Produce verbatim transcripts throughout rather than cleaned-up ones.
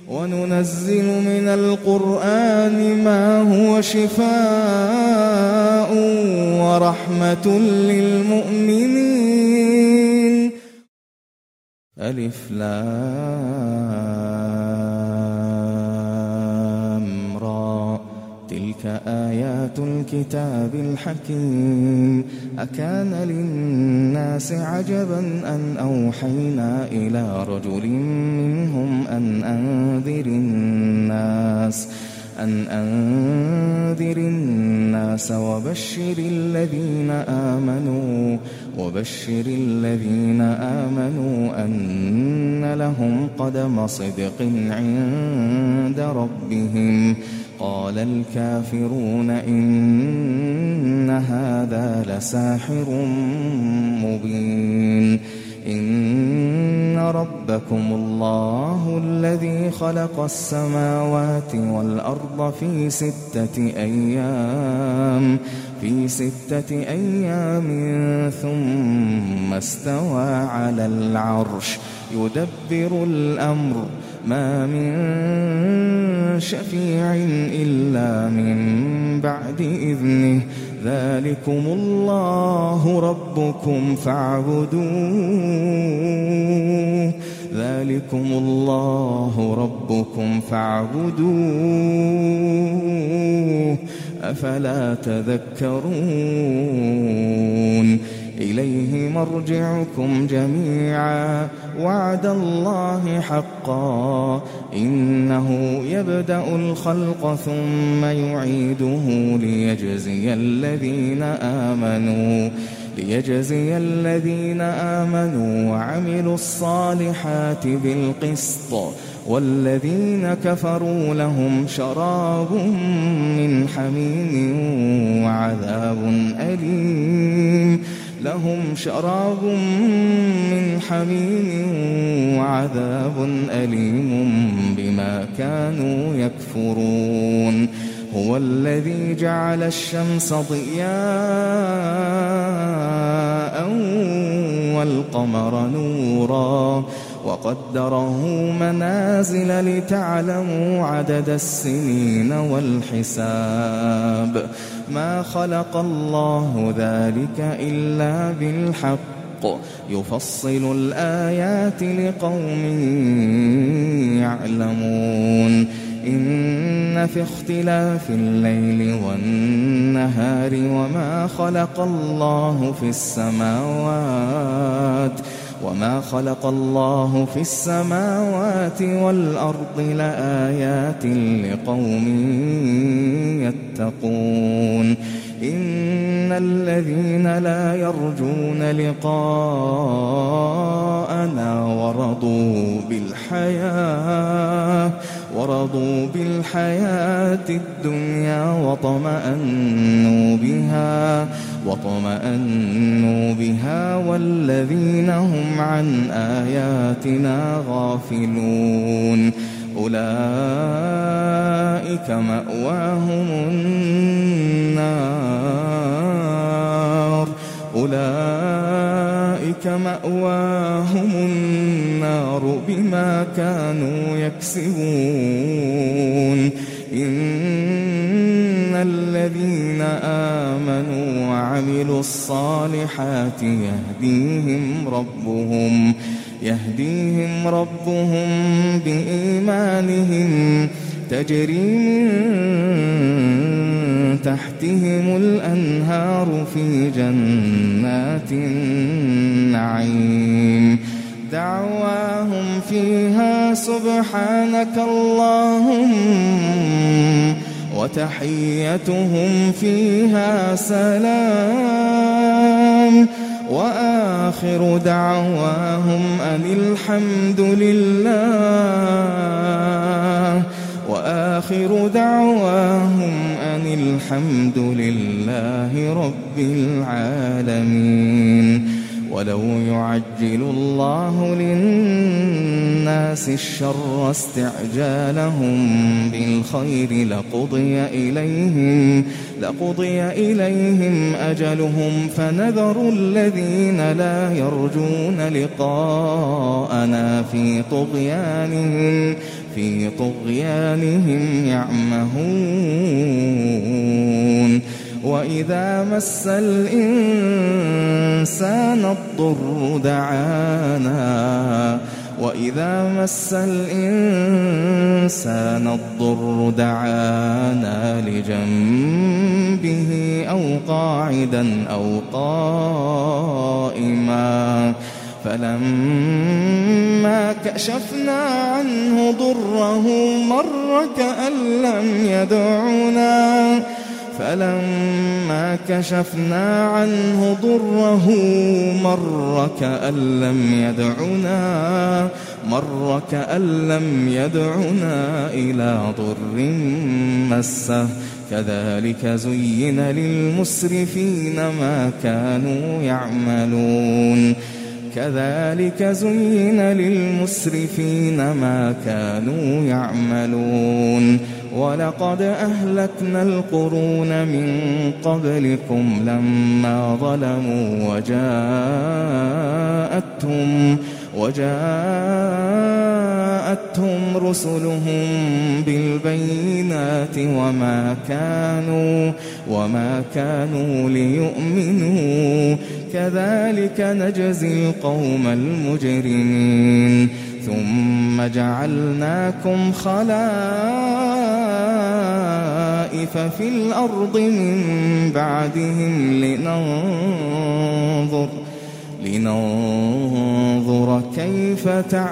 وننزل من القرآن ما هو شفاء ورحمة للمؤمنين. ألف لام را تلك آيات الكتاب الحكيم. أكان للناس عجبا أن أوحينا إلى رجل منهم أن أنذر الناس أن أنذر الناس وبشر الذين آمنوا وبشر الذين آمنوا أن لهم قدم صدق عند ربهم. قال الكافرون إن هذا لساحر مبين. إن ربكم الله الذي خلق السماوات والأرض في ستة أيام في ستة أيام ثم استوى على العرش يدبر الأمر ما من شفيع إلا من بعد إذنه. ذلكم الله ربكم فاعبدوه ذلكم الله ربكم فاعبدوه أفلا تذكرون. إليه مرجعكم جميعا وعد الله حقا إنه يبدأ الخلق ثم يعيده ليجزي الذين آمنوا ليجزي الذين آمنوا وعملوا الصالحات بالقسط والذين كفروا لهم شراب من حميم وعذاب أليم لهم شراب من حميم وعذاب أليم بما كانوا يكفرون. هو الذي جعل الشمس ضياء والقمر نورا وقدره منازل لتعلموا عدد السنين والحساب. ما خلق الله ذلك إلا بالحق يفصل الآيات لقوم يعلمون. إن في اختلاف الليل والنهار وما خلق الله في السماوات وما خلق الله في السماوات والأرض لآيات لقوم يتقون. إن الذين لا يرجون لقاءنا ورضوا بالحياة ورضوا بالحياة الدنيا وطمأنوا بها وطمأنوا بها والذين هم عن آياتنا غافلون أولئك مأواهم النار أولئك مأواهم النار بما كانوا يكسبون. إن الذين آمنوا وعملوا الصالحات يهديهم ربهم يهديهم ربهم بإيمانهم تجري من تحتهم الأنهار في جنات النعيم. دعواهم فيها سبحانك اللهم وتحيتهم فيها سلام وآخر دعواهم أن الحمد لله وآخر دعواهم أن الحمد لله رب العالمين. ولو يعجل الله للناس الشر استعجالهم بالخير لقضي إليهم لقضي إليهم أجلهم فنذر الذين لا يرجون لقاءنا في طغيانهم في طغيانهم يعمهون وإذا مس الإنسان الضر دعانا وإذا مس الإنسان الضر دعانا لجنبه أو قاعدا أو قائما فلما كشفنا عنه ضره مر كأن لم يدعنا فلما كشفنا عنه ضره مر كأن لم يدعنا مر كأن لم يدعنا إلى ضر مسه كذلك زين للمسرفين ما كانوا يعملون كذلك زين للمسرفين ما كانوا يعملون ولقد أهلكنا القرون من قبلكم لما ظلموا وجاءتهم وجاءتهم رسلهم بالبينات وما كانوا وما كانوا ليؤمنوا كذلك نجزي القوم المجرمين ثم جعلناكم خلائف في الأرض من بعدهم لننظر لننظر كيف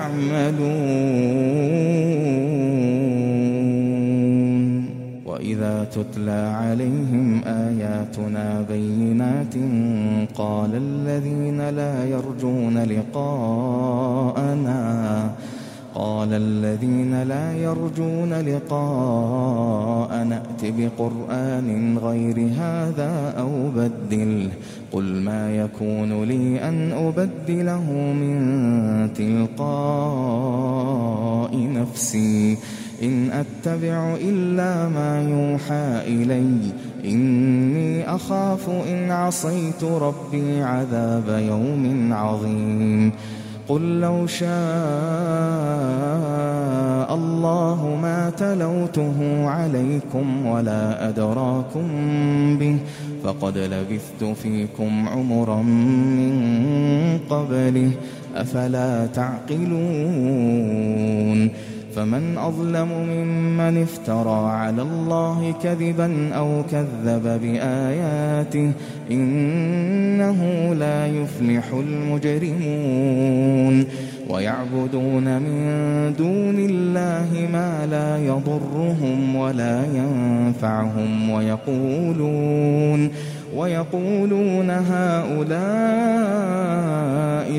تعملون وإذا تتلى عليهم آياتنا بينات قال الذين لا يرجون لقاءنا قال الذين لا يرجون لقاءنا ائت بقرآن غير هذا أو بدله قل ما يكون لي أن أبدله من تلقاء نفسي إن أتبع إلا ما يوحى إلي إني أخاف إن عصيت ربي عذاب يوم عظيم قل لو شاء الله ما تلوته عليكم ولا أدراكم به فقد لبثت فيكم عمرا من قبله أفلا تعقلون فمن أظلم ممن افترى على الله كذبا أو كذب بآياته إنه لا يفلح المجرمون ويعبدون من دون الله ما لا يضرهم ولا ينفعهم ويقولون ويقولون هؤلاء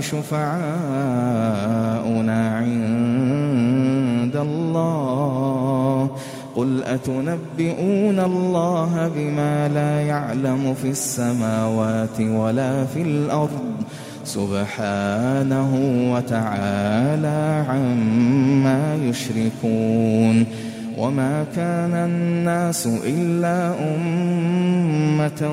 شفعاؤنا عند الله قل أتنبئون الله بما لا يعلم في السماوات ولا في الأرض سبحانه وتعالى عما يشركون وما كان الناس إلا أمة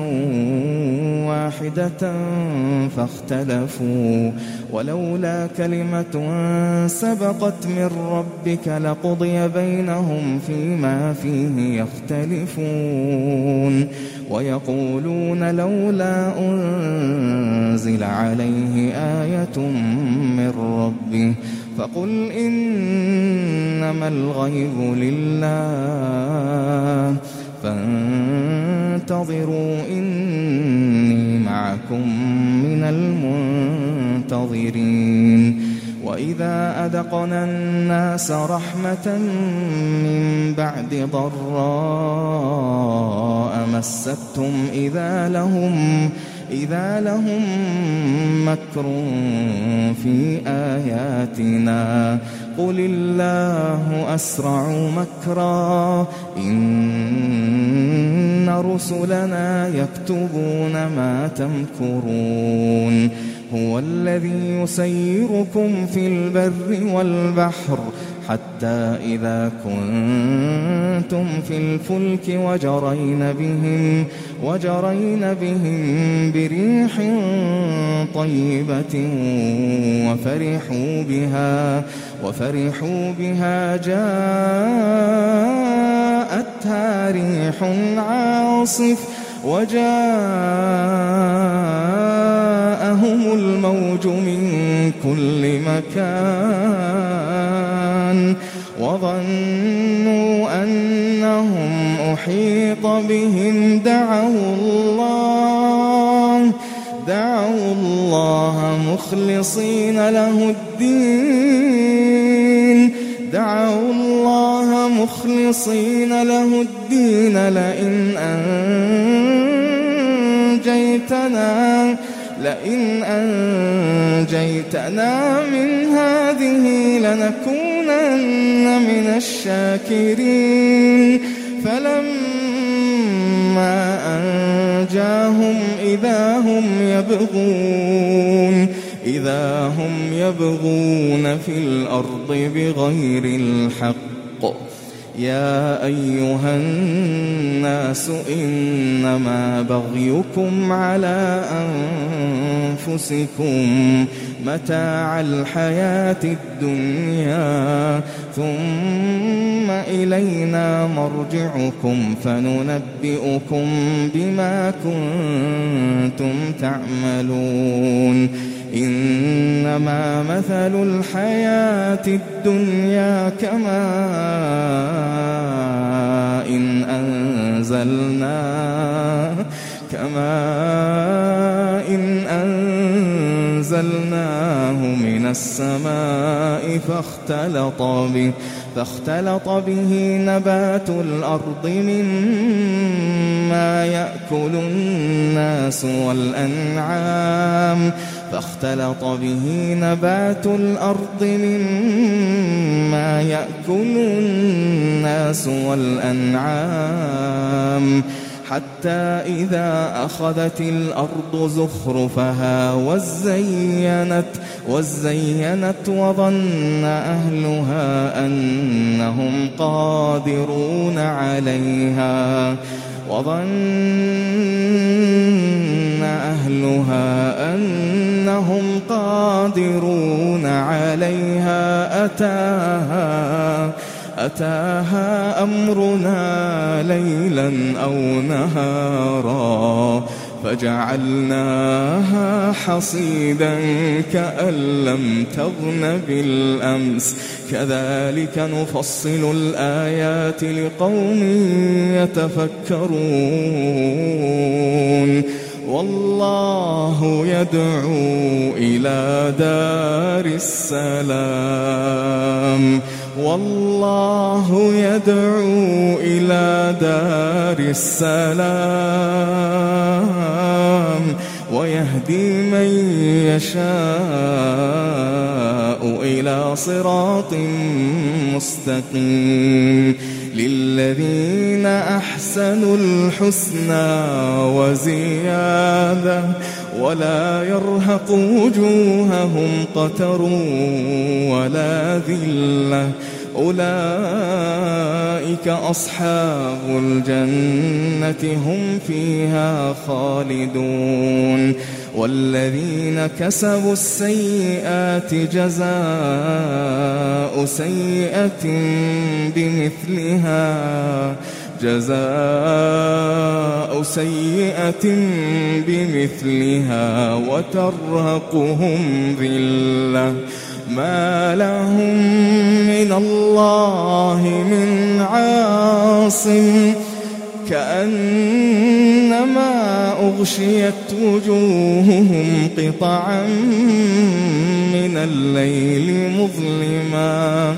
واحدة فاختلفوا ولولا كلمة سبقت من ربك لقضي بينهم فيما فيه يختلفون ويقولون لولا أنزل عليه آية من ربه فقل إنما الغيب لله فانتظروا إني معكم من المنتظرين وإذا أذقنا الناس رحمة من بعد ضراء مستهم إذا لهم إذا لهم مكر في آياتنا قل الله أسرع مكرا إن رسلنا يكتبون ما تمكرون هو الذي يسيركم في البر والبحر حتى إذا كنتم في الفلك وجرين بهم, وجرين بهم بريح طيبة وفرحوا بها, وفرحوا بها جاءتها ريح عاصف وجاءهم الموج من كل مكان وظنوا أنهم أحيط بهم دعوا الله دعوا الله مخلصين له الدين دعوا الله مخلصين له الدين لئن أنجيتنا لئن أنجيتنا من هذه لنكونن من الشاكرين فلما أنجاهم إذا هم يبغون إذا هم يبغون في الأرض بغير الحق يا أيها الناس إنما بغيكم على أنفسكم متاع الحياة الدنيا ثم إلينا مرجعكم فننبئكم بما كنتم تعملون إنما مثل الحياة الدنيا كماء إن أنزلناه كماء إن أنزلناه من السماء فاختلط به فاختلط به نبات الأرض مما يأكل الناس والأنعام فاختلط به نبات الأرض مما يأكل الناس والأنعام حتى إذا أخذت الأرض زخرفها وزينت وزينت وظن أهلها أنهم قادرون عليها وظن أهلها أنهم قادرون عليها أتاها أتاها أمرنا ليلا أو نهارا فجعلناها حصيدا كأن لم تغن بالأمس كذلك نفصل الآيات لقوم يتفكرون والله يدعو إلى دار السلام والله يدعو إلى دار السلام ويهدي من يشاء إلى صراط مستقيم للذين أحسنوا الحسنى وزيادة ولا يرهق وجوههم قتر ولا ذلة أولئك أصحاب الجنة هم فيها خالدون والذين كسبوا السيئات جزاء سيئة بمثلها جزاء سيئة بمثلها وترهقهم ذلة ما لهم من الله من عاصم كأنما أغشيت وجوههم قطعا من الليل مظلما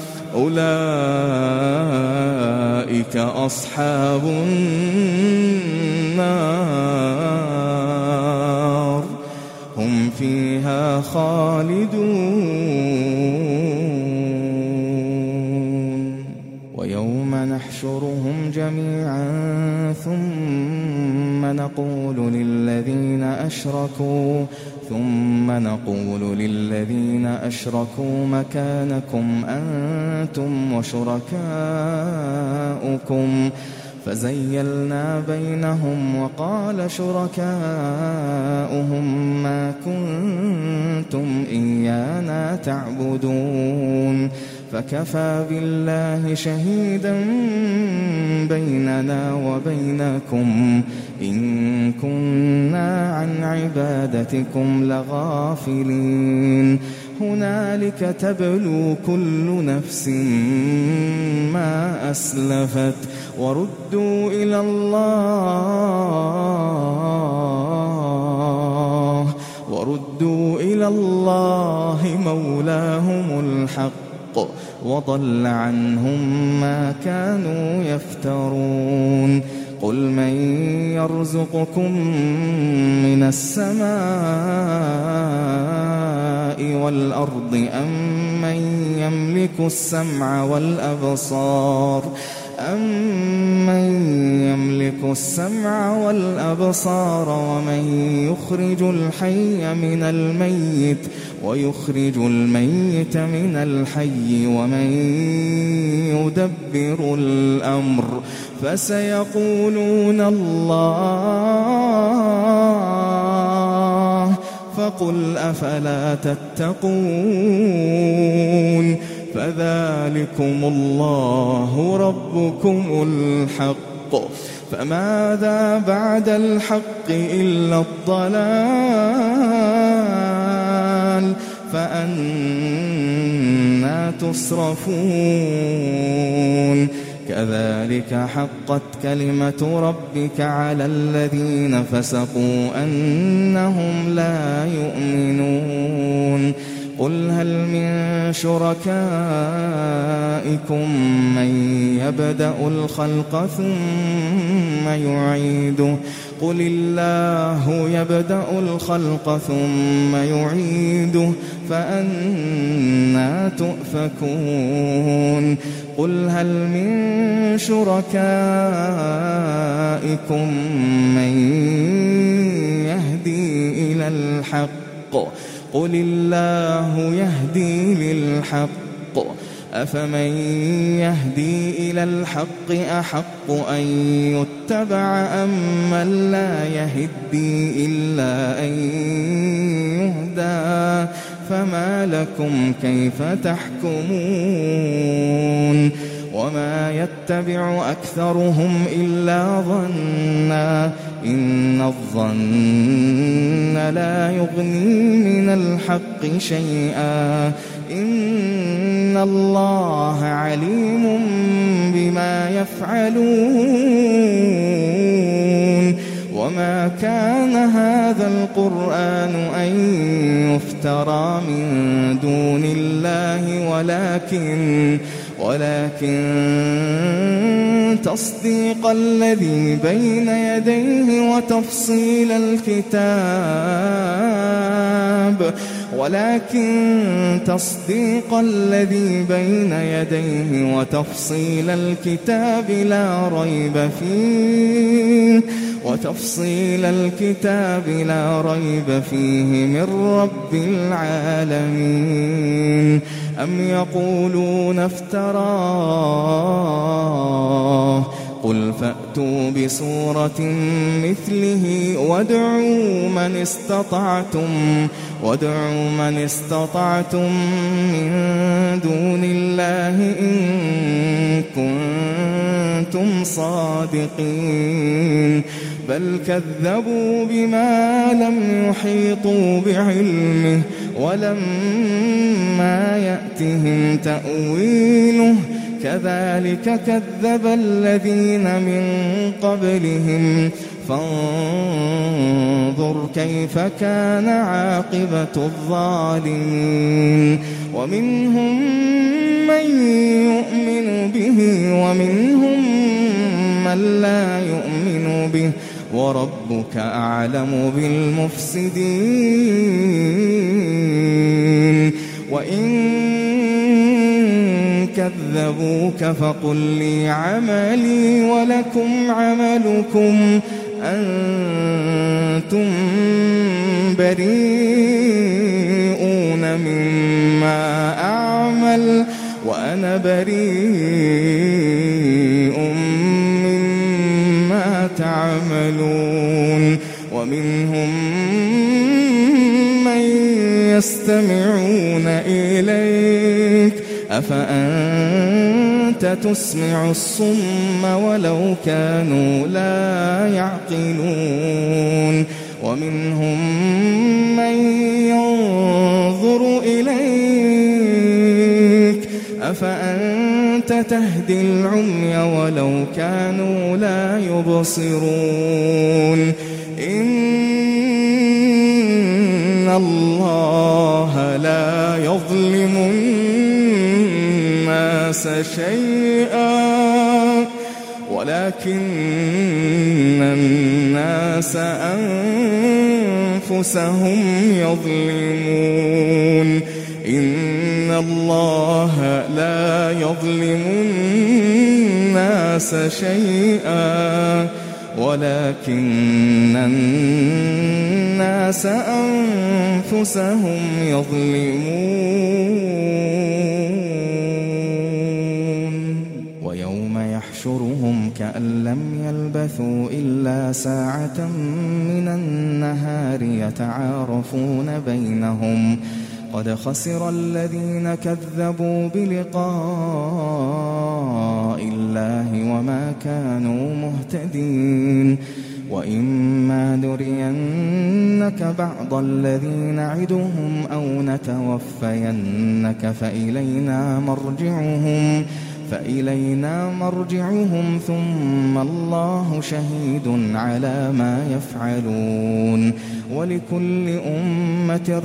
أولئك أصحاب النار هم فيها خالدون ويوم نحشرهم جميعا ثم نقول للذين أشركوا ثم نقول للذين أشركوا مكانكم أنتم وشركاؤكم فزيلنا بينهم وقال شركاؤهم ما كنتم إيانا تعبدون فكفى بالله شهيدا بيننا وبينكم إن كنا عن عبادتكم لغافلين هنالك تبلو كل نفس ما أسلفت وردوا إلى الله وردوا إلى الله مولاهم الحق وضل عنهم ما كانوا يفترون قل من يرزقكم من السماء والأرض أم من يملك السمع والأبصار أَمَّن يَمْلِكُ السَّمْعَ وَالْأَبْصَارَ وَمَن يُخْرِجُ الْحَيَّ مِنَ الْمَيِّتِ وَيُخْرِجُ الْمَيِّتَ مِنَ الْحَيِّ وَمَن يُدَبِّرُ الْأَمْرَ فَسَيَقُولُونَ اللَّهُ فَقُلْ أَفَلَا تَتَّقُونَ فذلكم الله ربكم الحق فماذا بعد الحق إلا الضلال فأنى تصرفون كذلك حقت كلمة ربك على الذين فسقوا أنهم لا يؤمنون قل هل من شركائكم من يبدأ الخلق ثم يعيده قل الله يبدأ الخلق ثم يعيده فأنى تؤفكون قل هل من شركائكم من يهدي إلى الحق قل الله يهدي للحق أفمن يهدي إلى الحق أحق أن يتبع أم من لا يهدي إلا أن يهدى فما لكم كيف تحكمون وما يتبع أكثرهم إلا ظنا إن الظن لا يغني من الحق شيئا إن الله عليم بما يفعلون وما كان هذا القرآن أن يفترى من دون الله ولكن ولكن تصديق الذي بين يديه وتفصيل الكتاب ولكن تصديق الذي بين يديه وتفصيل الكتاب لا ريب فيه وتفصيل الكتاب لا ريب فيه من رب العالمين أم يقولون افتراه قل فأتوا بسورة مثله وادعوا من استطعتم وادعوا من استطعتم من دون الله إن كنتم صادقين بل كذبوا بما لم يحيطوا بعلمه ولما يأتهم تأويله كذلك كذب الذين من قبلهم فانظر كيف كان عاقبة الظالمين ومنهم من يؤمن به ومنهم من لا يؤمن به وربك أعلم بالمفسدين وإن كذبوك فقل لي عملي ولكم عملكم أنتم بريئون مما أعمل وأنا بريء مما تعملون ومنهم من يستمعون إليك أفأنت تسمع الصم ولو كانوا لا يعقلون ومنهم من ينظر إليك أفأنت تهدي العمي ولو كانوا لا يبصرون إن الله لا يظلم الناس شيئا ولكن الناس أنفسهم يظلمون إن الله لا يظلم الناس شيئا ولكن الناس أنفسهم يظلمون ويوم يحشرهم كأن لم يلبثوا إلا ساعة من النهار يتعارفون بينهم قد خسر الذين كذبوا بلقاء الله وما كانوا مهتدين وإما نرينك بعض الذي نعدهم أو نتوفينك فإلينا مرجعهم فإلينا مرجعهم ثم الله شهيد على ما يفعلون ولكل أمة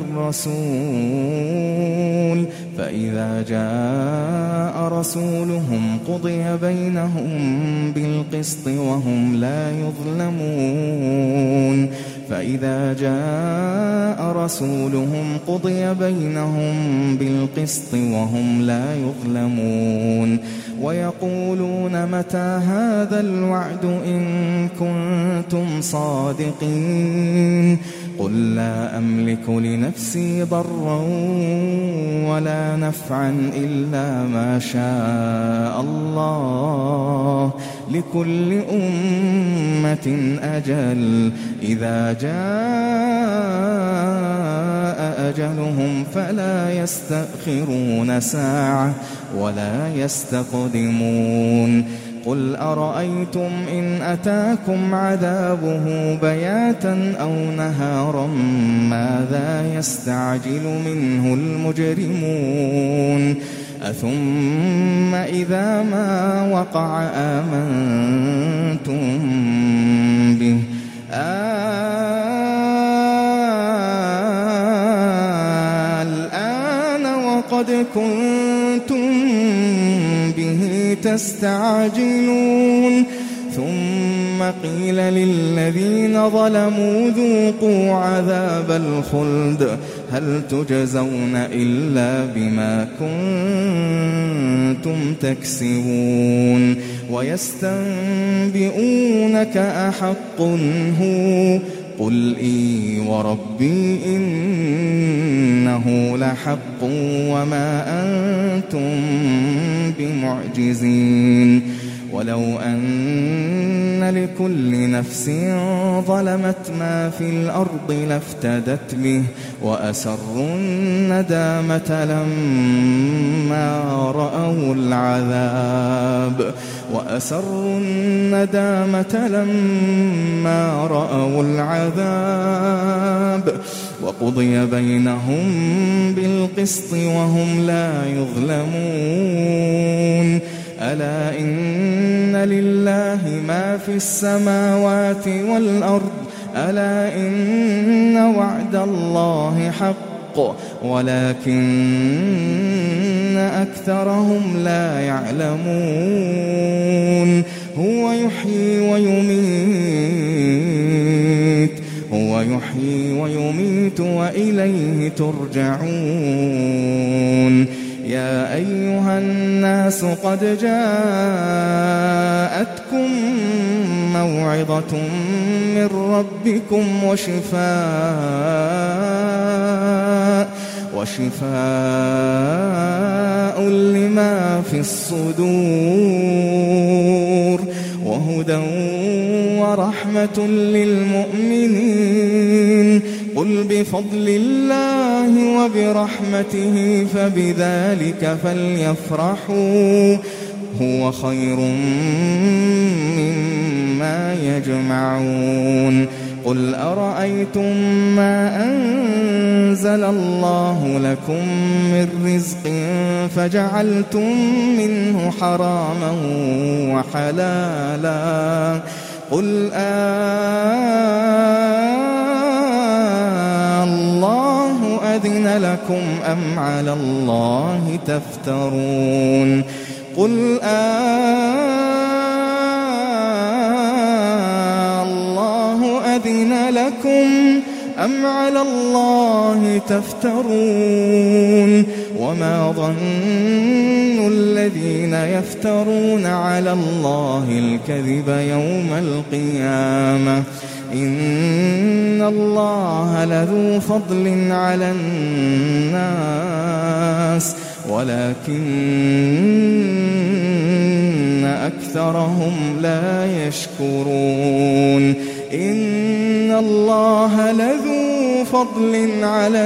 رسول فإذا جاء رسولهم قضي بينهم بالقسط وهم لا يظلمون فإذا جاء رسولهم قضي بينهم بالقسط وهم لا يظلمون ويقولون متى هذا الوعد إن كنتم صادقين قل لا أملك لنفسي ضرا ولا نفعا إلا ما شاء الله لكل أمة أجل إذا جاء أجلهم فلا يستأخرون ساعة ولا يستقدمون قل أرأيتم إن أتاكم عذابه بياتا أو نهارا ماذا يستعجل منه المجرمون أثم إذا ما وقع آمنتم به الآن وقد كنتم به تستعجلون ثم قيل للذين ظلموا ذوقوا عذاب الخلد هل تجزون إلا بما كنتم تكسبون ويستنبئونك أحق هو قل إي وربي إنه لحق وما أنتم بمعجزين ولو أن لكل نفس ظلمت ما في الأرض لافتدت به وأسروا الندامة لما رأوا العذاب وأسروا الندامة لما رأوا العذاب وقضي بينهم بالقسط وهم لا يظلمون ألا إن لله ما في السماوات والأرض ألا إن وعد الله حق ولكن أكثرهم لا يعلمون هو يحيي ويميت هو يحيي ويميت وإليه ترجعون يا أيها الناس قد جاءتكم موعظة من ربكم وشفاء وشفاء لما في الصدور وهدى ورحمة للمؤمنين قل بفضل الله وبرحمته فبذلك فليفرحوا هو خير مما يجمعون قل أرأيتم ما أنزل الله لكم من رزق فجعلتم منه حراما وحلالا قل الله أذن لكم أم على الله تفترون قل الله أذن لكم أم على الله تفترون وما ظن الذين يفترون على الله الكذب يوم القيامة إن الله لذو فضل على الناس ولكن أكثرهم لا يشكرون إن الله لذو فضل على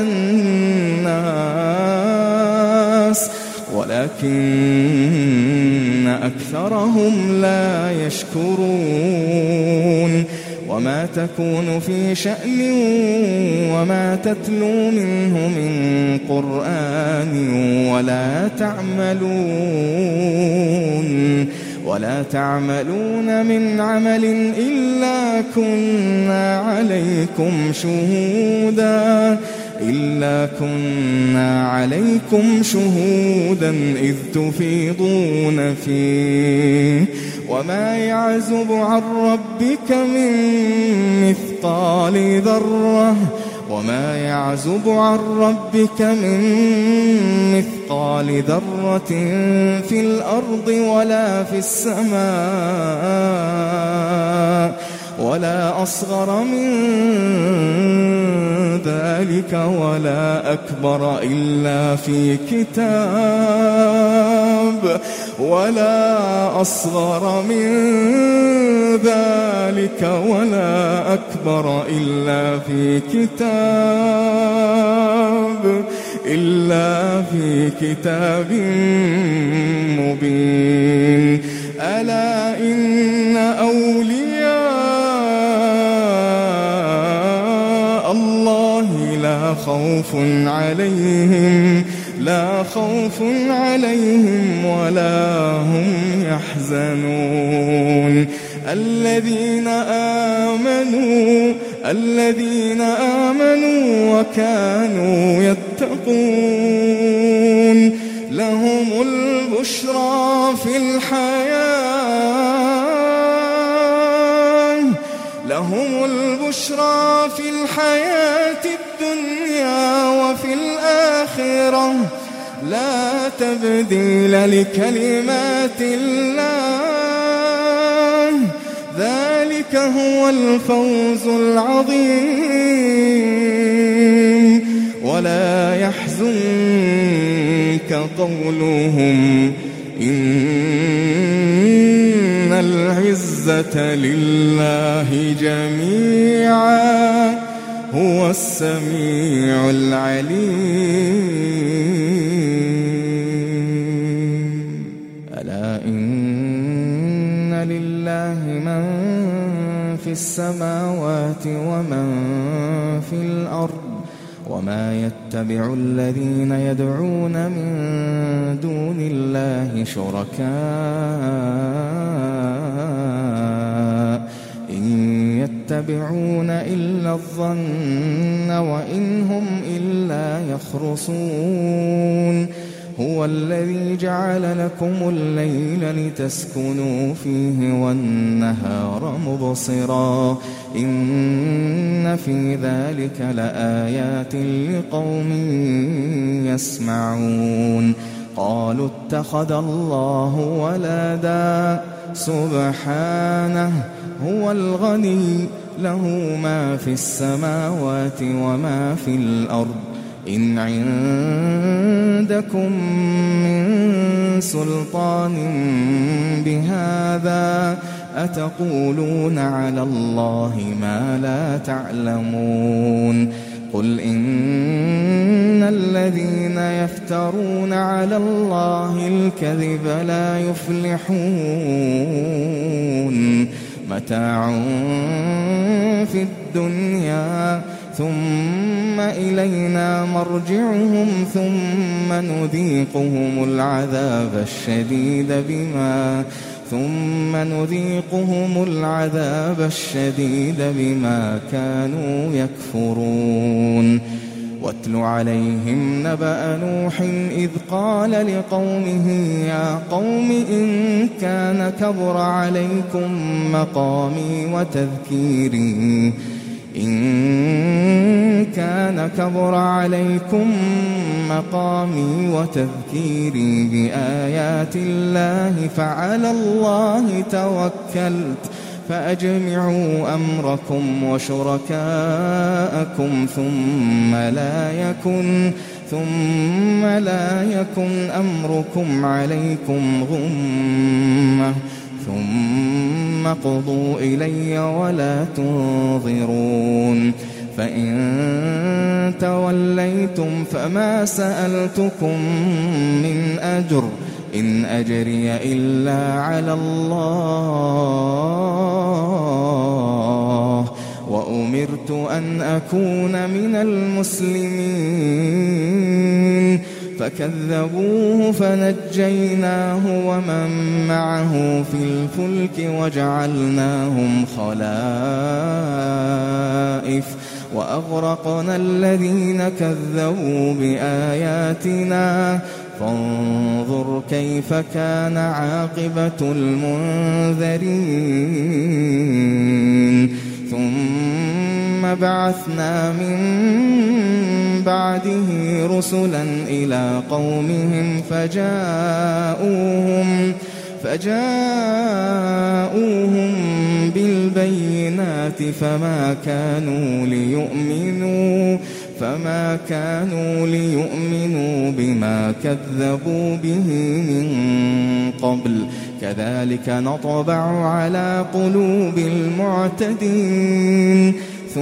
الناس ولكن أكثرهم لا يشكرون وما تكون في شأن وما تتلو منه من قرآن ولا تعملون ولا تعملون من عمل إلا كنا عليكم شهودا إلا كنا عليكم شهودا إذ تفيضون فيه وما يعزب عن ربك من مثقال ذرة وما يعزب عن ربك من مثقال ذرة في الأرض ولا في السماء ولا أصغر من ذلك ولا أكبر إلا في كتاب ولا أصغر من ذلك ولا أكبر إلا في كتاب إلا في كتاب مبين ألا إن أولياء الله لا خوف عليهم لا خوف عليهم ولا هم يحزنون الذين آمنوا الذين آمنوا وكانوا يتقون لهم البشرى في الحياة لهم البشرى في الحياة الدنيا وفي الآخرة لا تبديل لكلمات الله ذلك هو الفوز العظيم ولا يحزنك قولهم إن العزة لله جميعا هو السميع العليم ألا إن لله من في السماوات ومن في الأرض وما يتبع الذين يدعون من دون الله شركاء إن يتبعون إلا الظن وإن هم إلا يخرصون هو الذي جعل لكم الليل لتسكنوا فيه والنهار مبصرا إن في ذلك لآيات لقوم يسمعون قالوا اتخذ الله ولدا سبحانه هو الغني له ما في السماوات وما في الأرض إن عندكم من سلطان بهذا أتقولون على الله ما لا تعلمون قل إن الذين يفترون على الله الكذب لا يفلحون متاع في الدنيا ثم إلينا مرجعهم ثم نذيقهم العذاب الشديد بما ثم نذيقهم العذاب الشديد بما كانوا يكفرون واتل عليهم نبأ نوح إذ قال لقومه يا قوم إن كان كبر عليكم مقامي وتذكيري إن كان كبر عليكم مقامي وتذكيري بآيات الله فعلى الله توكلت فأجمعوا أمركم وشركاءكم ثم لا يكن ثم لا يكن أمركم عليكم غمة ثم قضوا إلي ولا تنظرون فإن توليتم فما سألتكم من أجر إن أجري إلا على الله وأمرت أن أكون من المسلمين فكذبوه فنجيناه ومن معه في الفلك وجعلناهم خلائف وأغرقنا الذين كذبوا بآياتنا فانظر كيف كان عاقبة المنذرين ثم بعثنا من بعده رسلا إلى قومهم فجاءوهم فجاءوهم بالبينات فما كانوا ليؤمنوا فما كانوا ليؤمنوا بما كذبوا به من قبل كذلك نطبع على قلوب المعتدين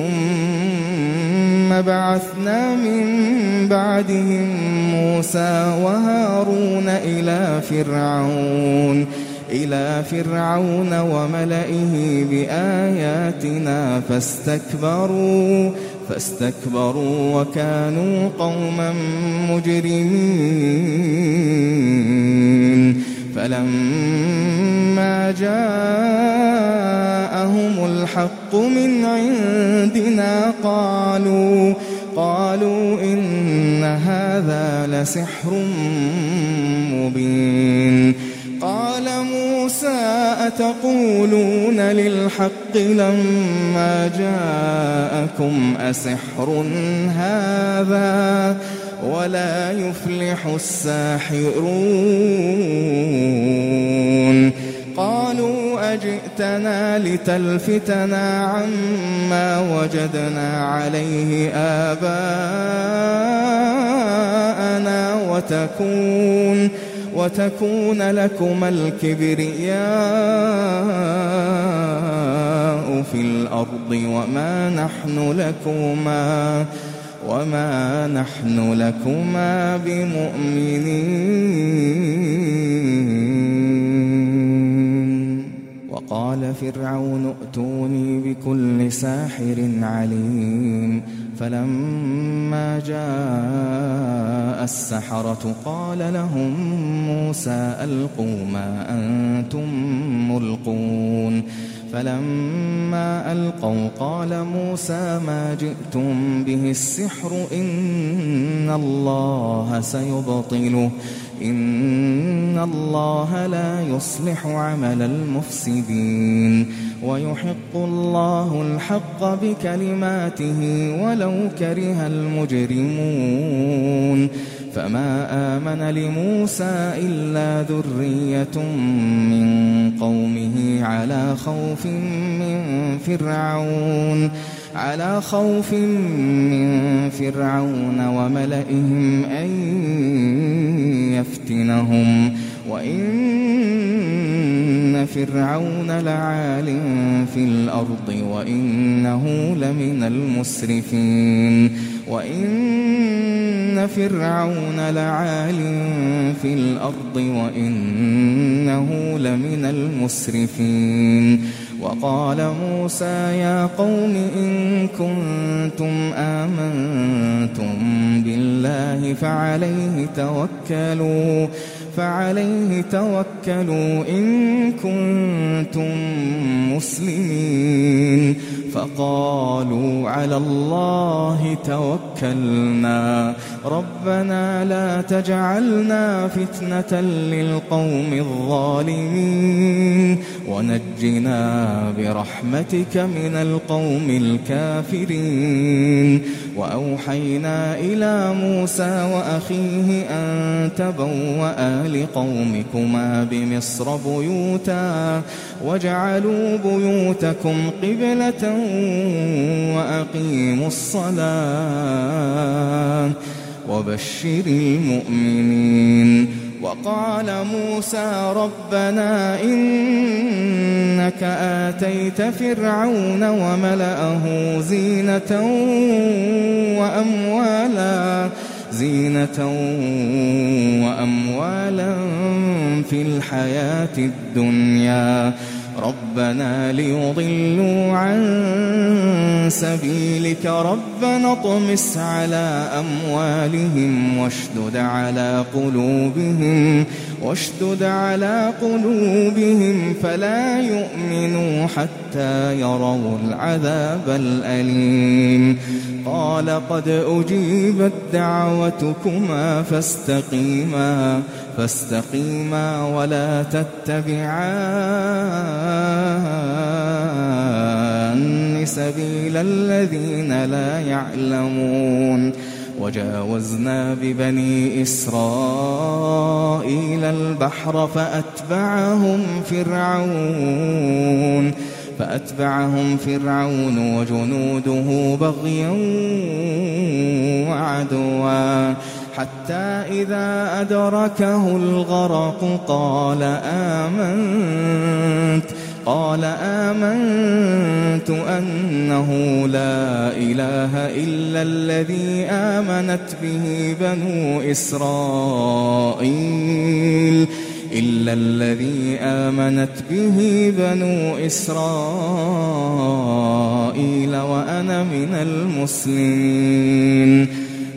ثم بعثنا من بعدهم موسى وهارون إلى فرعون إلى فرعون وملئه بآياتنا فاستكبروا فاستكبروا وكانوا قوما مجرمين فلما جاءهم الحق من عندنا قالوا قالوا إن هذا لسحر مبين قال موسى أتقولون للحق لما جاءكم أسحر هذا ولا يفلح الساحرون قالوا أجئتنا لتلفتنا عما وجدنا عليه آباءنا وتكون وتكون لكما الكبرياء في الأرض وما نحن لكما وما نحن لكما بمؤمنين وقال فرعون ائتوني بكل ساحر عليم فلما جاء السحرة قال لهم موسى ألقوا ما أنتم ملقون فلما ألقوا قال موسى ما جئتم به السحر إن الله سيبطله إن الله لا يصلح عمل المفسدين ويحق الله الحق بكلماته ولو كره المجرمون فما آمن لموسى إلا ذرية من قومه على خوف من فرعون على خوف من فرعون وملئهم أن يفتنهم وإن فرعون لعال في الأرض وإنه لمن المسرفين وإن فرعون لعال في الأرض وإنه لمن المسرفين وقال موسى يا قوم إن كنتم آمنتم بالله فعليه توكلوا فعليه توكلوا إن كنتم مسلمين فقالوا على الله توكلنا ربنا لا تجعلنا فتنة للقوم الظالمين ونجنا برحمتك من القوم الكافرين وأوحينا إلى موسى وأخيه أن تبوأ لقومكما بمصر بيوتا واجعلوا بيوتكم قبلة وأقيموا الصلاة وبشر المؤمنين وقال موسى ربنا إنك آتيت فرعون وملأه زينة وأموالا زينة وأموالا في الحياة الدنيا ربنا ليضلوا عن سبيلك ربنا اطمس على أموالهم واشدد على قلوبهم واشدد على قلوبهم فلا يؤمنوا حتى يروا العذاب الأليم قال قد أجيبت دعوتكما فاستقيما فاستقيما ولا تتبعان سبيل الذين لا يعلمون وجاوزنا ببني إسرائيل البحر فأتبعهم فرعون فأتبعهم فرعون وجنوده بغيا وعدوا حتى إذا أدركه الغرق قال آمنت قال آمنت أنه لا إله إلا الذي آمنت به بنو إسرائيل إلا الذي آمنت به بنو إسرائيل وأنا من المسلمين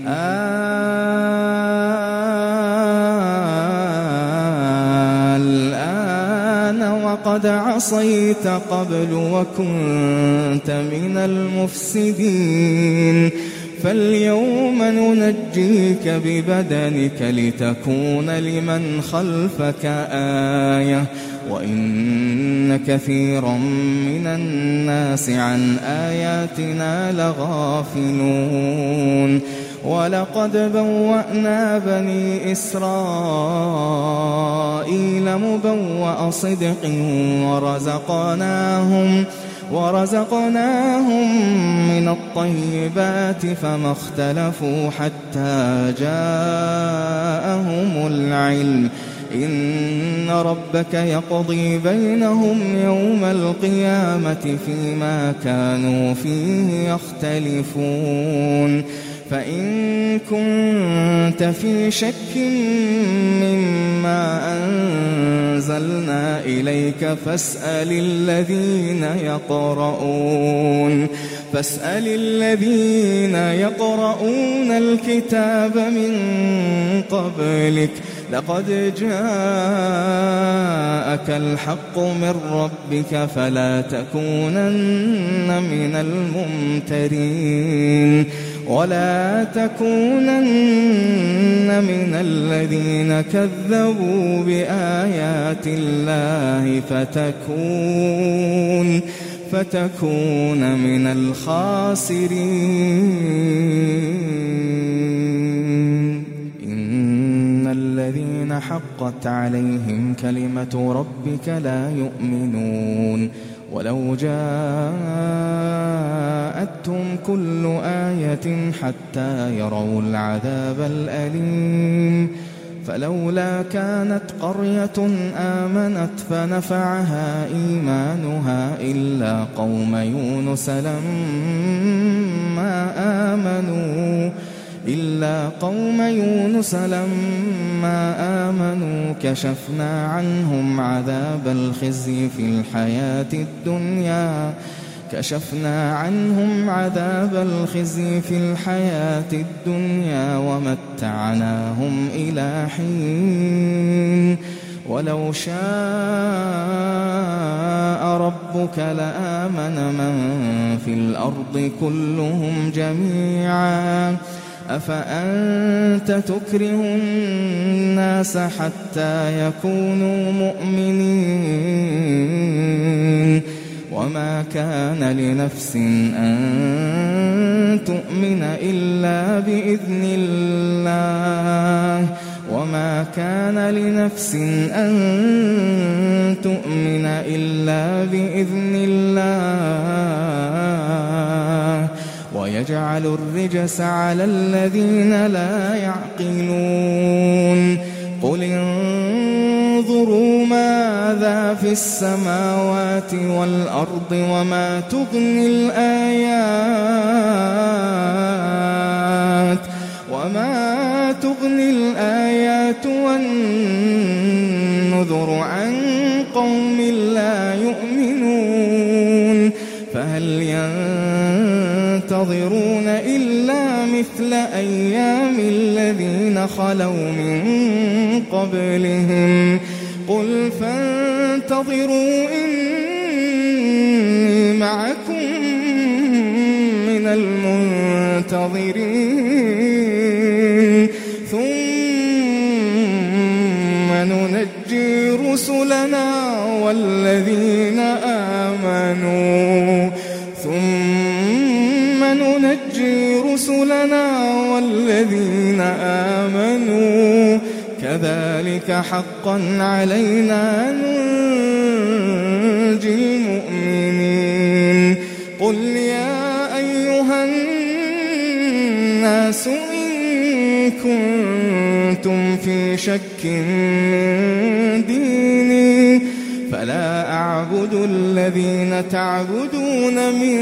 الآن وقد عصيت قبل وكنت من المفسدين فاليوم ننجيك ببدنك لتكون لمن خلفك آية وإن كثيرا من الناس عن آياتنا لغافلون ولقد بوأنا بني إسرائيل مبوأ صدق ورزقناهم ورزقناهم من الطيبات فما اختلفوا حتى جاءهم العلم إن ربك يقضي بينهم يوم القيامة فيما كانوا فيه يختلفون فإن كنت في شك مما أنزلنا إليك فاسأل الذين يقرؤون فاسأل الذين يقرؤون الكتاب من قبلك لقد جاءك الحق من ربك فلا تكونن من الممترين ولا تكونن من الذين كذبوا بآيات الله فتكون فتكون من الخاسرين الذين حقت عليهم كلمة ربك لا يؤمنون ولو جاءتهم كل آية حتى يروا العذاب الأليم فلولا كانت قرية آمنت فنفعها إيمانها إلا قوم يونس لما آمنوا إلا قوم يونس لما آمنوا كشفنا عنهم عذاب الخزي في الحياة الدنيا كشفنا عنهم عذاب الخزي في الحياة الدنيا ومتعناهم إلى حين ولو شاء ربك لآمن من في الأرض كلهم جميعا أفأنت تكره الناس حتى يكونوا مؤمنين وما كان لنفس أن تؤمن إلا بإذن الله وما كان لنفس أن تؤمن إلا بإذن الله ويجعل الرجس على الذين لا يعقلون قل انظروا ماذا في السماوات والأرض وما تغني الآيات وما تغني الآيات والنذر عن قوم لا يؤمنون فهل ينتظرون إلا مثل أيام الذين خلوا من قبلهم قل فانتظروا إني معكم من المنتظرين ثم ننجي رسلنا والذين آمنوا ثم ننجي رسلنا والذين آمنوا كذلك حقا علينا ننجي المؤمنين قل يا أيها الناس إن كنتم في شك من ديني فلا أعبد الذين تعبدون من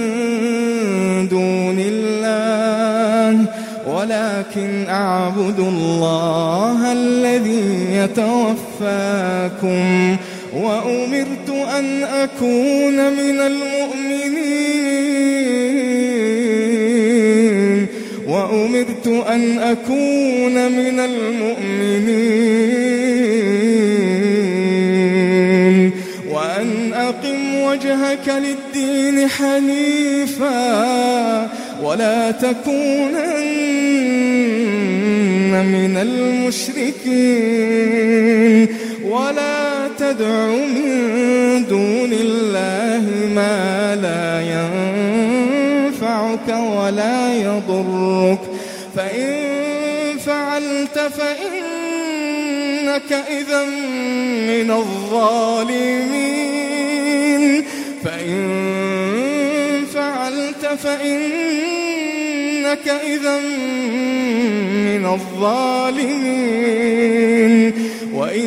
دون الله ولكن أعبد الله الذي يتوفاكم وأمرت أن أكون من المؤمنين وأمرت أن أكون من المؤمنين وأن أقم وجهك للدين حنيفا ولا تكونن من المشركين ولا تدع من دون الله ما لا ينفعك ولا يضرك فإن فعلت فإنك إذا من الظالمين فإن فعلت فإنك إذا من الظالمين وإن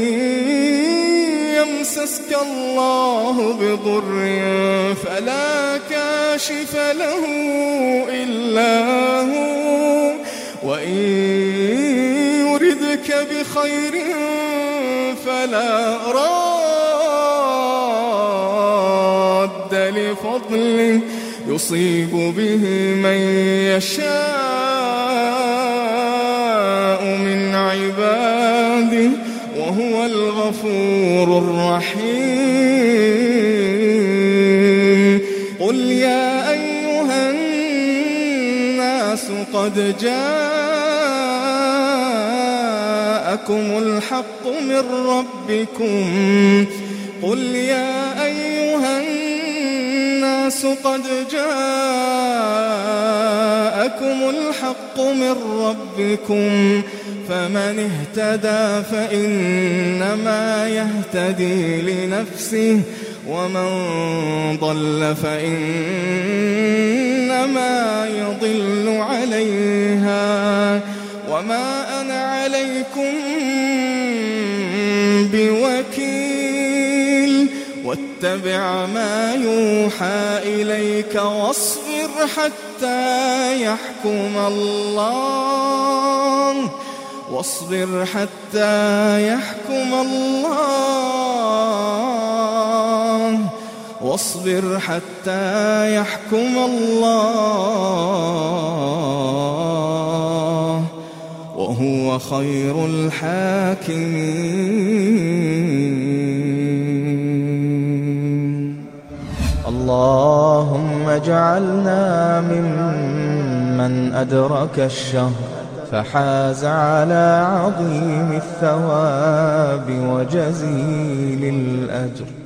يمسسك الله بضر فلا كاشف له إلا هو وإن يردك بخير فلا راد لفضله يصيب به من يشاء من عباده وهو الغفور الرحيم قل يا أيها الناس قد جاءكم الحق من ربكم قل يا أيها الناس قد جاءكم الحق من ربكم فمن اهتدى فإنما يهتدي لنفسه ومن ضل فإنما يضل عليها وما أنا عليكم بوكيل واتبع ما يوحى إليك واصبر حتى يحكم الله واصبر حتى يحكم الله واصبر حتى يحكم الله وهو خير الحاكمين. اللهم اجعلنا ممن أدرك الشهر فحاز على عظيم الثواب وجزيل الأجر.